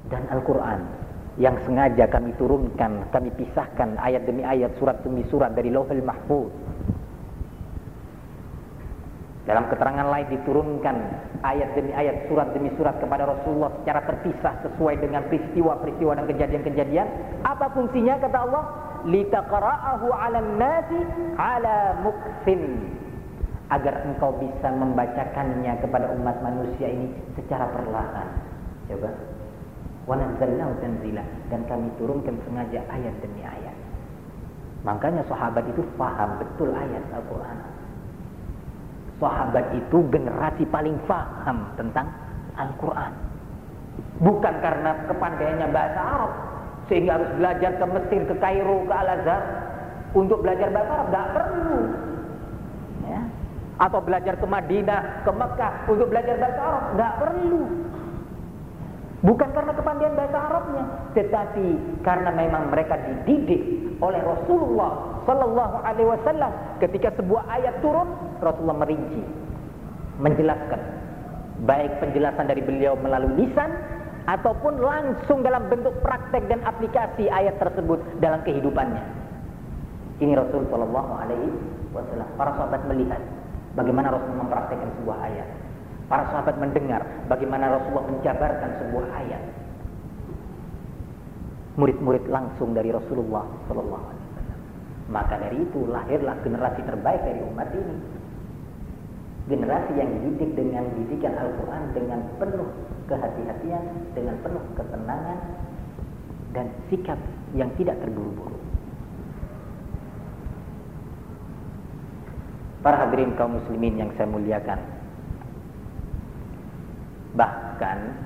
Dan Al-Quran yang sengaja kami turunkan, kami pisahkan ayat demi ayat, surat demi surat dari Lauhul Mahfuz. Dalam keterangan lain diturunkan ayat demi ayat, surat demi surat kepada Rasulullah secara terpisah sesuai dengan peristiwa-peristiwa dan kejadian-kejadian. Apa fungsinya kata Allah? Litaqra'ahu 'alan nasi 'ala muktsin, agar engkau bisa membacakannya kepada umat manusia ini secara perlahan. Coba. Wa nazzalnahu tanzila, dan kami turunkan sengaja ayat demi ayat. Makanya sahabat itu paham betul ayat Al-Qur'an. Sahabat itu generasi paling paham tentang Al-Quran. Bukan karena kepandaiannya bahasa Arab sehingga harus belajar ke Mesir, ke Kairo, ke Al-Azhar untuk belajar bahasa Arab. Tidak perlu ya. Atau belajar ke Madinah, ke Mekah untuk belajar bahasa Arab. Tidak perlu. Bukan karena kepandaian bahasa Arabnya, tetapi karena memang mereka dididik oleh Rasulullah Sallallahu Alaihi Wasallam. Ketika sebuah ayat turun, Rasulullah merinci, menjelaskan, baik penjelasan dari beliau melalui lisan ataupun langsung dalam bentuk praktek dan aplikasi ayat tersebut dalam kehidupannya. Ini Rasul Sallallahu Alaihi Wasallam. Para sahabat melihat bagaimana Rasul mempraktekkan sebuah ayat. Para sahabat mendengar bagaimana Rasulullah menjabarkan sebuah ayat. Murid-murid langsung dari Rasulullah Sallallahu Alaihi Wasallam. Maka dari itu lahirlah generasi terbaik dari umat ini. Generasi yang dididik dengan didikan Al-Quran dengan penuh kehati-hatian, dengan penuh ketenangan dan sikap yang tidak terburu-buru. Para hadirin kaum muslimin yang saya muliakan, bahkan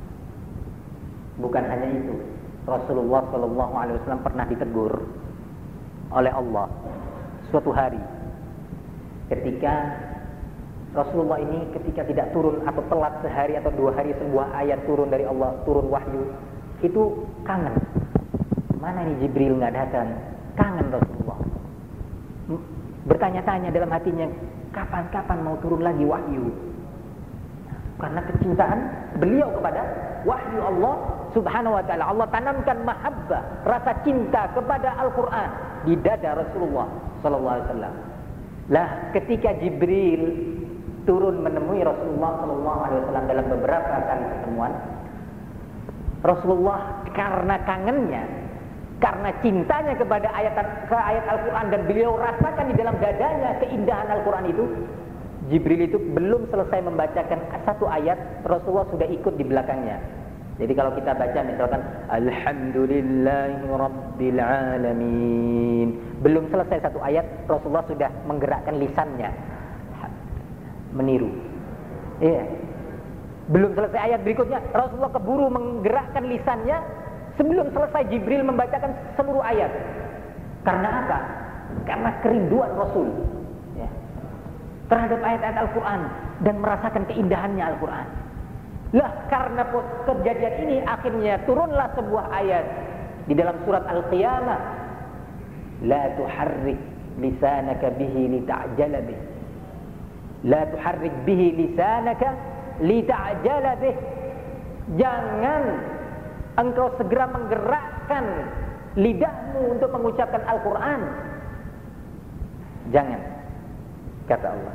bukan hanya itu, Rasulullah Shallallahu Alaihi Wasallam pernah ditegur oleh Allah suatu hari ketika Rasulullah ini ketika tidak turun atau telat sehari atau 2 hari sebuah ayat turun dari Allah, turun wahyu, itu kangen. Mana ini Jibril nggak datang? Kangen Rasulullah. Bertanya-tanya dalam hatinya, kapan-kapan mau turun lagi wahyu? Karena kecintaan beliau kepada wahyu Allah Subhanahu wa ta'ala. Allah tanamkan mahabbah, rasa cinta kepada Al-Quran di dada Rasulullah sallallahu alaihi wasallam. Lah, ketika Jibril turun menemui Rasulullah sallallahu alaihi wasallam dalam beberapa kali pertemuan, Rasulullah karena kangennya, karena cintanya kepada ayat Al-Quran, dan beliau rasakan di dalam dadanya keindahan Al-Quran itu, Jibril itu belum selesai membacakan satu ayat, Rasulullah sudah ikut di belakangnya. Jadi kalau kita baca misalkan Alhamdulillahi Rabbil Alamin, belum selesai satu ayat, Rasulullah sudah menggerakkan lisannya meniru. Iya. Belum selesai ayat berikutnya, Rasulullah keburu menggerakkan lisannya sebelum selesai Jibril membacakan seluruh ayat. Karena apa? Karena kerinduan Rasul ya, terhadap ayat-ayat Al-Quran dan merasakan keindahannya Al-Quran. Lah, karena kejadian ini akhirnya turunlah sebuah ayat di dalam surat Al-Qiyamah. La tuharrik lisanaka bihi lita'jala bih. La tuharrik bihi lisanaka lita'jala bih. Jangan engkau segera menggerakkan lidahmu untuk mengucapkan Al-Quran. Jangan, kata Allah.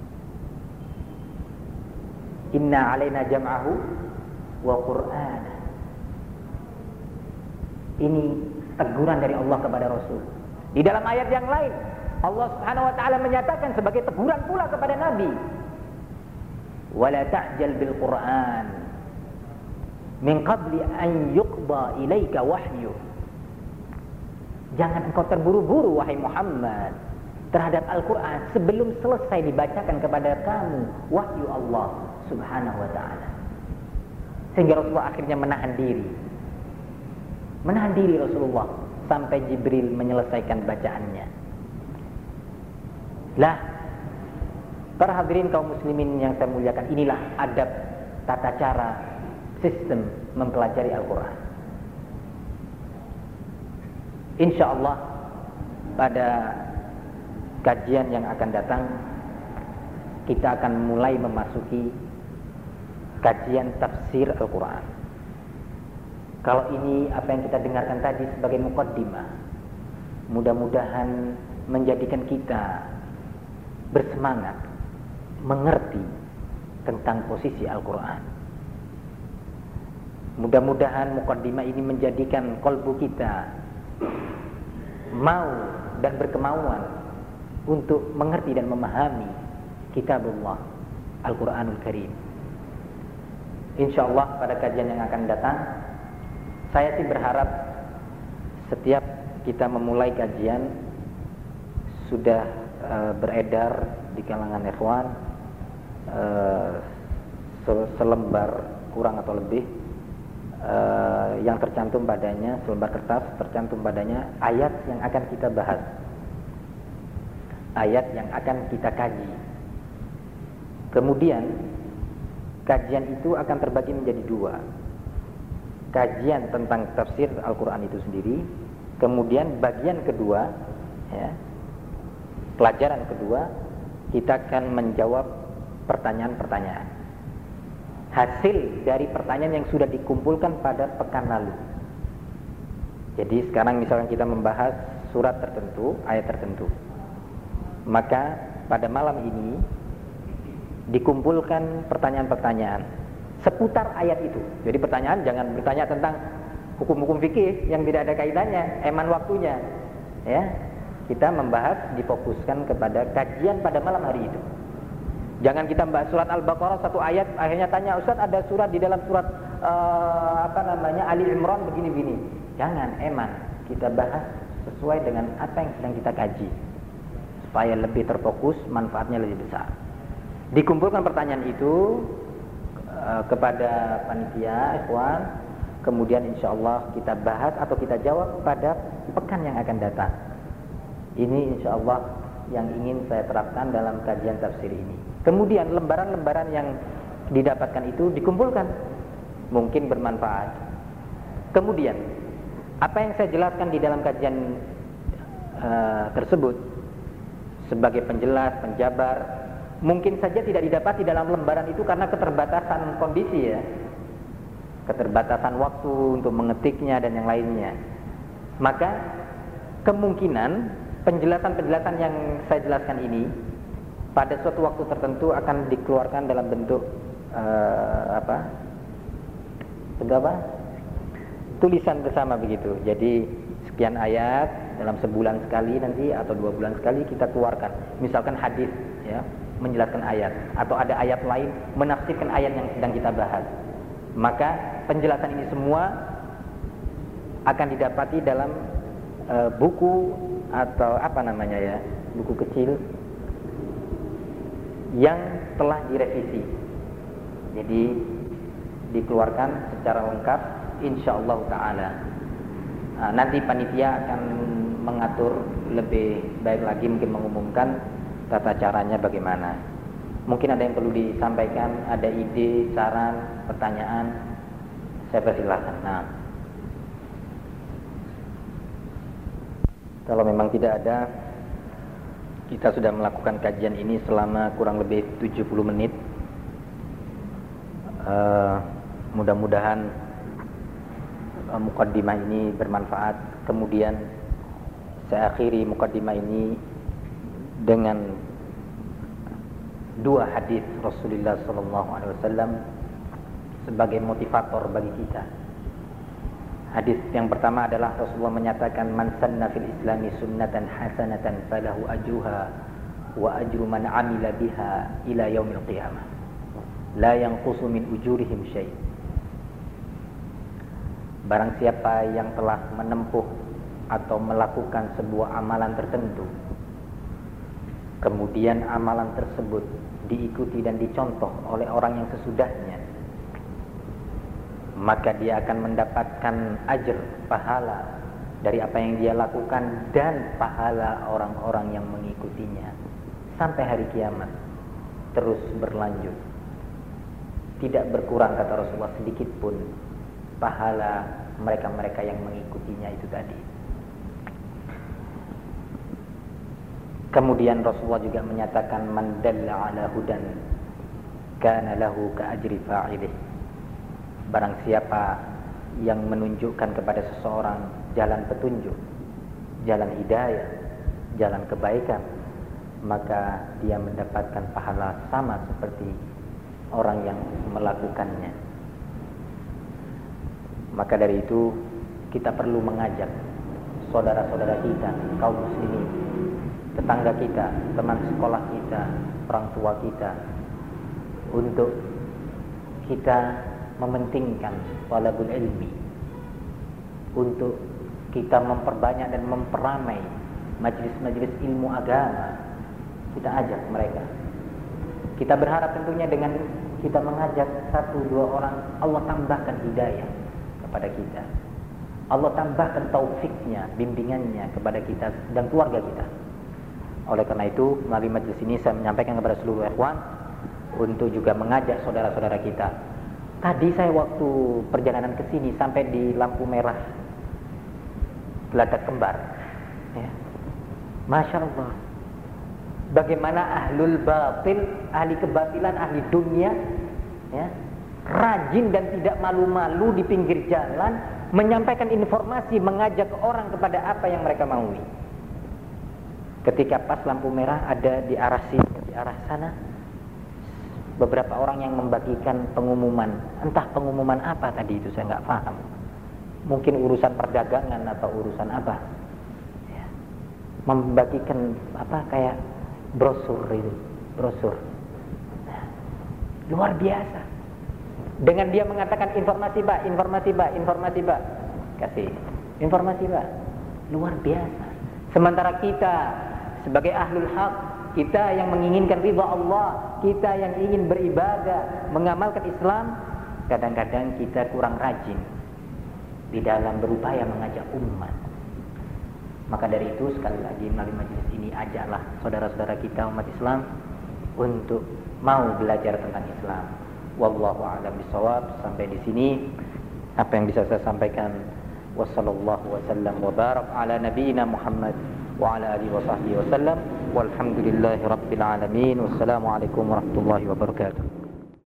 Inna alaina jam'ahu wa Qur'an. Ini teguran dari Allah kepada Rasul. Di dalam ayat yang lain, Allah Subhanahu wa ta'ala menyatakan sebagai teguran pula kepada Nabi, wala ta'jal bil Qur'an min qabli an yuqda ilaika wahyu. Jangan engkau terburu-buru wahai Muhammad terhadap Al-Quran sebelum selesai dibacakan kepada kamu wahyu Allah Subhanahu wa ta'ala. Sehingga Rasulullah akhirnya menahan diri Rasulullah sampai Jibril menyelesaikan bacaannya. Lah, para hadirin kaum muslimin yang saya muliakan, inilah adab, tata cara, sistem mempelajari Al-Quran. InsyaAllah pada kajian yang akan datang kita akan mulai memasuki kajian tafsir Al-Quran. Kalau ini apa yang kita dengarkan tadi sebagai muqaddimah, mudah-mudahan menjadikan kita bersemangat mengerti tentang posisi Al-Quran. Mudah-mudahan muqaddimah ini menjadikan kolbu kita mau dan berkemauan untuk mengerti dan memahami kitabullah Al-Quranul Karim. InsyaAllah pada kajian yang akan datang, saya sih berharap setiap kita memulai kajian sudah beredar di kalangan ikhwan selembar kurang atau lebih yang tercantum padanya, selembar kertas tercantum padanya ayat yang akan kita bahas, ayat yang akan kita kaji. Kemudian kajian itu akan terbagi menjadi dua. Kajian tentang tafsir Al-Quran itu sendiri, kemudian bagian kedua, ya, pelajaran kedua, kita akan menjawab pertanyaan-pertanyaan hasil dari pertanyaan yang sudah dikumpulkan pada pekan lalu. Jadi sekarang misalkan kita membahas surat tertentu, ayat tertentu, maka pada malam ini dikumpulkan pertanyaan-pertanyaan seputar ayat itu. Jadi pertanyaan jangan bertanya tentang hukum-hukum fikih yang tidak ada kaitannya, eman waktunya, ya. Kita membahas, difokuskan kepada kajian pada malam hari itu. Jangan kita membahas surat Al-Baqarah satu ayat, akhirnya tanya, Ustaz ada surat di dalam surat Ali Imran begini-begini. Jangan, eman. Kita bahas sesuai dengan apa yang sedang kita kaji, supaya lebih terfokus, manfaatnya lebih besar. Dikumpulkan pertanyaan itu kepada panitia, ikhwan, kemudian insyaallah kita bahas atau kita jawab pada pekan yang akan datang. Ini insyaallah yang ingin saya terapkan dalam kajian tafsir ini. Kemudian lembaran-lembaran yang didapatkan itu dikumpulkan, mungkin bermanfaat. Kemudian apa yang saya jelaskan di dalam kajian tersebut sebagai penjelas, penjabar, mungkin saja tidak didapati dalam lembaran itu karena keterbatasan kondisi, ya, keterbatasan waktu untuk mengetiknya dan yang lainnya. Maka kemungkinan penjelasan-penjelasan yang saya jelaskan ini pada suatu waktu tertentu akan dikeluarkan dalam bentuk tulisan bersama begitu. Jadi sekian ayat dalam sebulan sekali nanti atau 2 bulan sekali kita keluarkan. Misalkan hadis, ya, menjelaskan ayat, atau ada ayat lain menafsirkan ayat yang sedang kita bahas. Maka penjelasan ini semua akan didapati dalam buku atau buku kecil yang telah direvisi. Jadi dikeluarkan secara lengkap insyaallah taala. Nanti panitia akan mengatur lebih baik lagi, mungkin mengumumkan tata caranya bagaimana. Mungkin ada yang perlu disampaikan, ada ide, saran, pertanyaan, saya persilahkan. Nah, kalau memang tidak ada, kita sudah melakukan kajian ini selama kurang lebih 70 menit. Mudah-mudahan muqaddimah ini bermanfaat. Kemudian saya akhiri muqaddimah ini dengan 2 hadis Rasulullah SAW sebagai motivator bagi kita. Hadis yang pertama adalah Rasulullah menyatakan, man sanna fil islami sunnatan hasanatan falahu ajruha wa ajru man amila biha ila yaumil qiyamah la yanqusu min ujurihim syai'. Barang siapa yang telah menempuh atau melakukan sebuah amalan tertentu, kemudian amalan tersebut diikuti dan dicontoh oleh orang yang sesudahnya, maka dia akan mendapatkan ajr, pahala dari apa yang dia lakukan dan pahala orang-orang yang mengikutinya sampai hari kiamat, terus berlanjut, tidak berkurang, kata Rasulullah, sedikit pun pahala mereka-mereka yang mengikutinya itu tadi. Kemudian Rasulullah juga menyatakan, man dalla ala hudan kana lahu ka ajri fa'ilih. Barang siapa yang menunjukkan kepada seseorang jalan petunjuk, jalan hidayah, jalan kebaikan, maka dia mendapatkan pahala sama seperti orang yang melakukannya. Maka dari itu kita perlu mengajak saudara-saudara kita, kaum muslimin, tetangga kita, teman sekolah kita, orang tua kita, untuk kita mementingkan talabul ilmi, untuk kita memperbanyak dan memperamai majelis-majelis ilmu agama. Kita ajak mereka. Kita berharap tentunya dengan kita mengajak 1-2 orang, Allah tambahkan hidayah kepada kita. Allah tambahkan taufiknya, bimbingannya kepada kita dan keluarga kita. Oleh karena itu, melalui majelis ini saya menyampaikan kepada seluruh ikhwan untuk juga mengajak saudara-saudara kita. Tadi saya waktu perjalanan ke sini sampai di lampu merah Geladak Kembar, ya. Masya Allah, bagaimana ahlul batil, ahli kebatilan, ahli dunia, ya, rajin dan tidak malu-malu di pinggir jalan menyampaikan informasi, mengajak orang kepada apa yang mereka maui. Ketika pas lampu merah ada di arah sini, di arah sana, beberapa orang yang membagikan pengumuman. Entah pengumuman apa tadi itu, saya nggak paham. Mungkin urusan perdagangan atau urusan apa, ya. Membagikan apa kayak brosur itu, brosur. Nah, luar biasa. Dengan dia mengatakan informasi Pak, informasi Pak, informasi Pak, kasih informasi Pak, luar biasa. Sementara kita sebagai ahlul haq, kita yang menginginkan ridha Allah, kita yang ingin beribadah, mengamalkan Islam, kadang-kadang kita kurang rajin di dalam berupaya mengajak umat. Maka dari itu sekali lagi melalui majelis ini ajaklah saudara-saudara kita umat Islam untuk mau belajar tentang Islam. Wallahu a'lam bishawab. Sampai di sini apa yang bisa saya sampaikan. Wassallallahu wasallam wa barak ala nabiyyina Muhammad wa ala alihi wa sahbihi wasallam. Walhamdulillahi rabbil alamin. Wassalamu alaikum warahmatullahi wabarakatuh.